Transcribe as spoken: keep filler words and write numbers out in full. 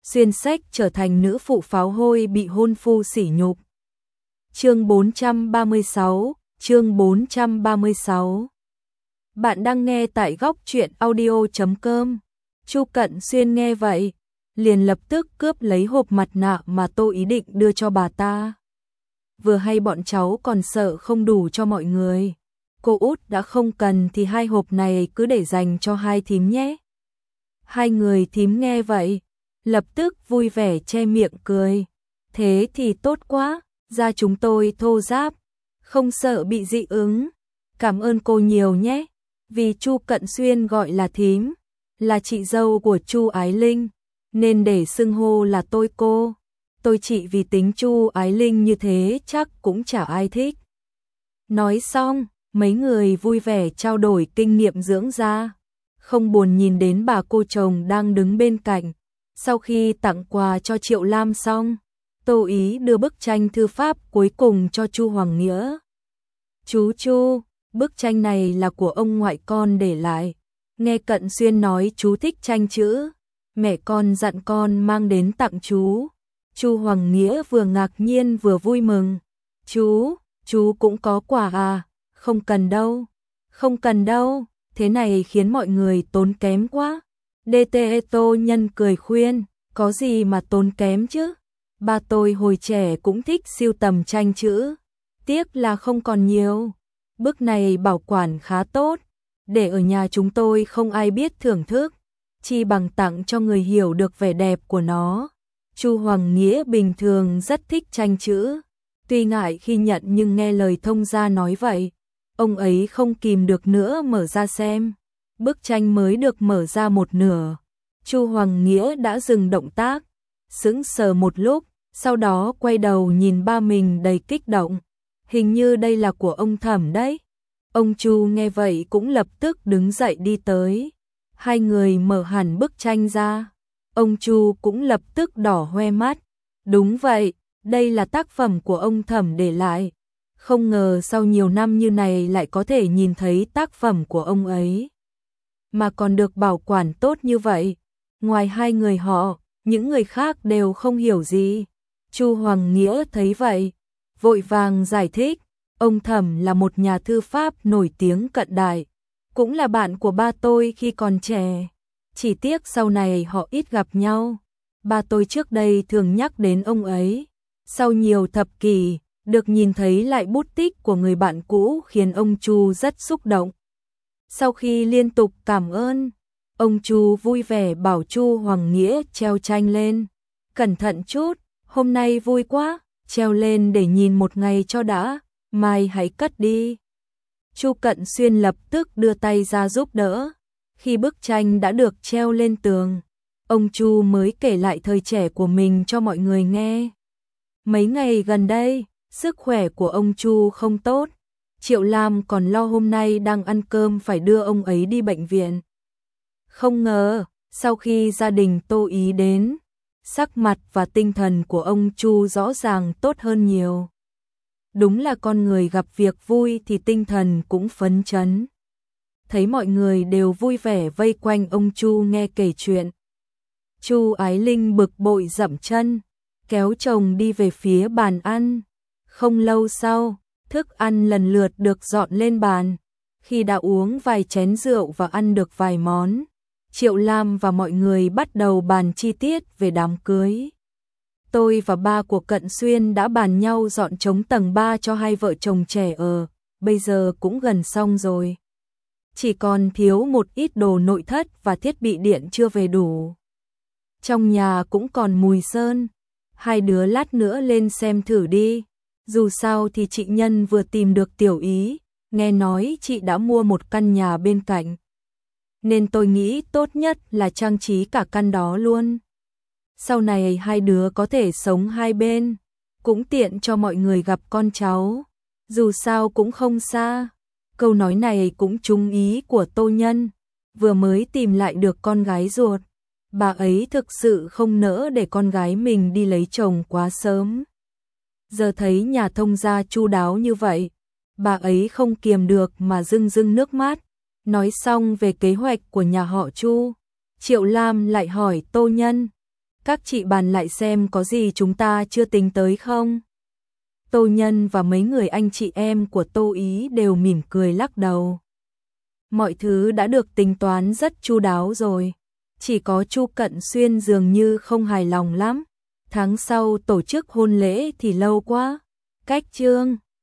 xuyên sách trở thành nữ phụ pháo hôi bị hôn phu sỉ nhục. Chương bốn trăm ba mươi sáu, chương bốn trăm ba mươi sáu. Bạn đang nghe tại góc truyện audio chấm com. Chu Cận Xuyên nghe vậy, liền lập tức cướp lấy hộp mặt nạ mà Tô ý định đưa cho bà ta. Vừa hay bọn cháu còn sợ không đủ cho mọi người. Cô út đã không cần thì hai hộp này cứ để dành cho hai thím nhé. Hai người thím nghe vậy, lập tức vui vẻ che miệng cười. Thế thì tốt quá, da chúng tôi thô ráp, không sợ bị dị ứng. Cảm ơn cô nhiều nhé. Vì Chu Cận Xuyên gọi là thím, là chị dâu của Chu Ái Linh, nên để xưng hô là tôi cô. Tôi chị vì tính Chu Ái Linh như thế chắc cũng chả ai thích. Nói xong, mấy người vui vẻ trao đổi kinh nghiệm dưỡng da, không buồn nhìn đến bà cô chồng đang đứng bên cạnh. Sau khi tặng quà cho Triệu Lam xong, Tô Ý đưa bức tranh thư pháp cuối cùng cho Chu Hoàng Nghĩa. Chú Chu, bức tranh này là của ông ngoại con để lại. Nghe Cận Xuyên nói chú thích tranh chữ, mẹ con dặn con mang đến tặng chú. Chu Hoàng Nghĩa vừa ngạc nhiên vừa vui mừng. Chú, chú cũng có quà à? Không cần đâu, không cần đâu, thế này khiến mọi người tốn kém quá. đê tê Tô Nhân cười khuyên, có gì mà tốn kém chứ? Ba tôi hồi trẻ cũng thích sưu tầm tranh chữ, tiếc là không còn nhiều. Bức này bảo quản khá tốt, để ở nhà chúng tôi không ai biết thưởng thức, chi bằng tặng cho người hiểu được vẻ đẹp của nó. Chu Hoàng Nghĩa bình thường rất thích tranh chữ, tuy ngại khi nhận nhưng nghe lời thông gia nói vậy, ông ấy không kìm được nữa mở ra xem. Bức tranh mới được mở ra một nửa, Chu Hoàng Nghĩa đã dừng động tác, sững sờ một lúc, sau đó quay đầu nhìn ba mình đầy kích động. Hình như đây là của ông Thẩm đấy. Ông Chu nghe vậy cũng lập tức đứng dậy đi tới. Hai người mở hẳn bức tranh ra. Ông Chu cũng lập tức đỏ hoe mắt. Đúng vậy, đây là tác phẩm của ông Thẩm để lại. Không ngờ sau nhiều năm như này lại có thể nhìn thấy tác phẩm của ông ấy, mà còn được bảo quản tốt như vậy. Ngoài hai người họ, những người khác đều không hiểu gì. Chu Hoàng Nghĩa thấy vậy, vội vàng giải thích. Ông Thẩm là một nhà thư pháp nổi tiếng cận đại, cũng là bạn của ba tôi khi còn trẻ. Chỉ tiếc sau này họ ít gặp nhau. Ba tôi trước đây thường nhắc đến ông ấy. Sau nhiều thập kỷ, được nhìn thấy lại bút tích của người bạn cũ khiến ông Chu rất xúc động. Sau khi liên tục cảm ơn, ông Chu vui vẻ bảo Chu Hoàng Nghĩa treo tranh lên. Cẩn thận chút, hôm nay vui quá, treo lên để nhìn một ngày cho đã, mai hãy cất đi. Chu Cận Xuyên lập tức đưa tay ra giúp đỡ. Khi bức tranh đã được treo lên tường, ông Chu mới kể lại thời trẻ của mình cho mọi người nghe. Mấy ngày gần đây, sức khỏe của ông Chu không tốt. Triệu Lam còn lo hôm nay đang ăn cơm phải đưa ông ấy đi bệnh viện. Không ngờ, sau khi gia đình Tô Ý đến, sắc mặt và tinh thần của ông Chu rõ ràng tốt hơn nhiều. Đúng là con người gặp việc vui thì tinh thần cũng phấn chấn. Thấy mọi người đều vui vẻ vây quanh ông Chu nghe kể chuyện, Chu Ái Linh bực bội dậm chân, kéo chồng đi về phía bàn ăn. Không lâu sau, thức ăn lần lượt được dọn lên bàn. Khi đã uống vài chén rượu và ăn được vài món, Triệu Lam và mọi người bắt đầu bàn chi tiết về đám cưới. Tôi và ba của Cận Xuyên đã bàn nhau dọn trống tầng ba cho hai vợ chồng trẻ ở, bây giờ cũng gần xong rồi. Chỉ còn thiếu một ít đồ nội thất và thiết bị điện chưa về đủ. Trong nhà cũng còn mùi sơn, hai đứa lát nữa lên xem thử đi. Dù sao thì chị Nhân vừa tìm được Tiểu Ý, nghe nói chị đã mua một căn nhà bên cạnh, nên tôi nghĩ tốt nhất là trang trí cả căn đó luôn. Sau này hai đứa có thể sống hai bên, cũng tiện cho mọi người gặp con cháu, dù sao cũng không xa. Câu nói này cũng trúng ý của Tô Nhân, vừa mới tìm lại được con gái ruột. Bà ấy thực sự không nỡ để con gái mình đi lấy chồng quá sớm. Giờ thấy nhà thông gia chu đáo như vậy, bà ấy không kiềm được mà rưng rưng nước mắt. Nói xong về kế hoạch của nhà họ Chu, Triệu Lam lại hỏi Tô Nhân, Các chị bàn lại xem có gì chúng ta chưa tính tới không? Tô Nhân và mấy người anh chị em của Tô Ý đều mỉm cười lắc đầu. Mọi thứ đã được tính toán rất chu đáo rồi. Chỉ có Chu Cận Xuyên dường như không hài lòng lắm. Tháng sau tổ chức hôn lễ thì lâu quá. Cách Trương